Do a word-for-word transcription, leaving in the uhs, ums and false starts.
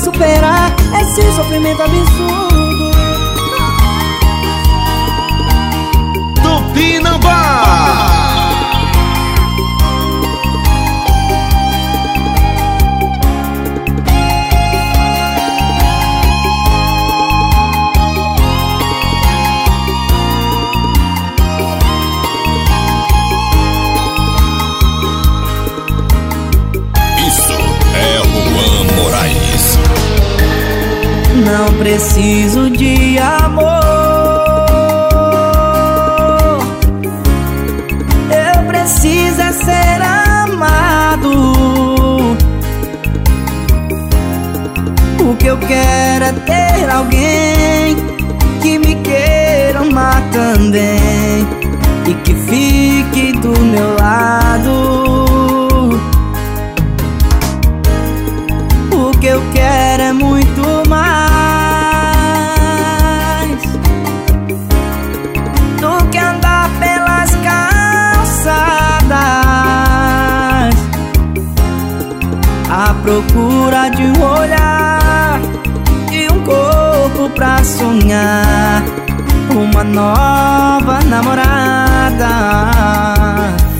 superar esse sofrimento absurdo. Tupinambá. Não preciso de amor, eu preciso é ser amado. O que eu quero é ter alguém que me queira amar também e que fique do meu lado. O que eu quero é muito mais do que andar pelas calçadas à procura de um olhar e um corpo pra sonhar uma nova namorada.